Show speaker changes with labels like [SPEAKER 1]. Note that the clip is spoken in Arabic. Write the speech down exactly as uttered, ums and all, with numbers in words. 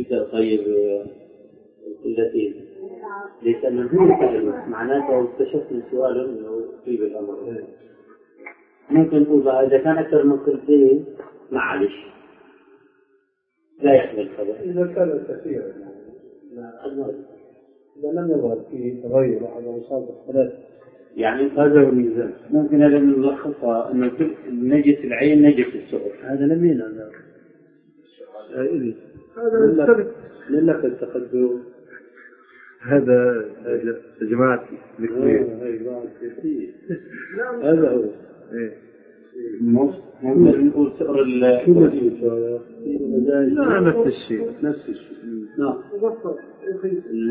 [SPEAKER 1] يبدأ طيب التي ليس منه معناته اكتشفنا سؤالا انه يصيب الامر. ممكن نقول اذا كان اكثر من كلتين معلش لا يحمل خبر.
[SPEAKER 2] اذا كان كثيرا اذا لم يظهر فيه تغير على وسائل الصلاه
[SPEAKER 1] يعني هذا هو الميزان. ممكن هذا نلخصها انه كل نجس العين نجس السؤال.
[SPEAKER 2] هذا لمين هذا؟ هذا السبب لك التقدم. هذا جماعة هذا هو
[SPEAKER 1] ممكن نقول سؤر ال
[SPEAKER 2] لا نفس الشيء نفس الشيء.
[SPEAKER 1] نعم.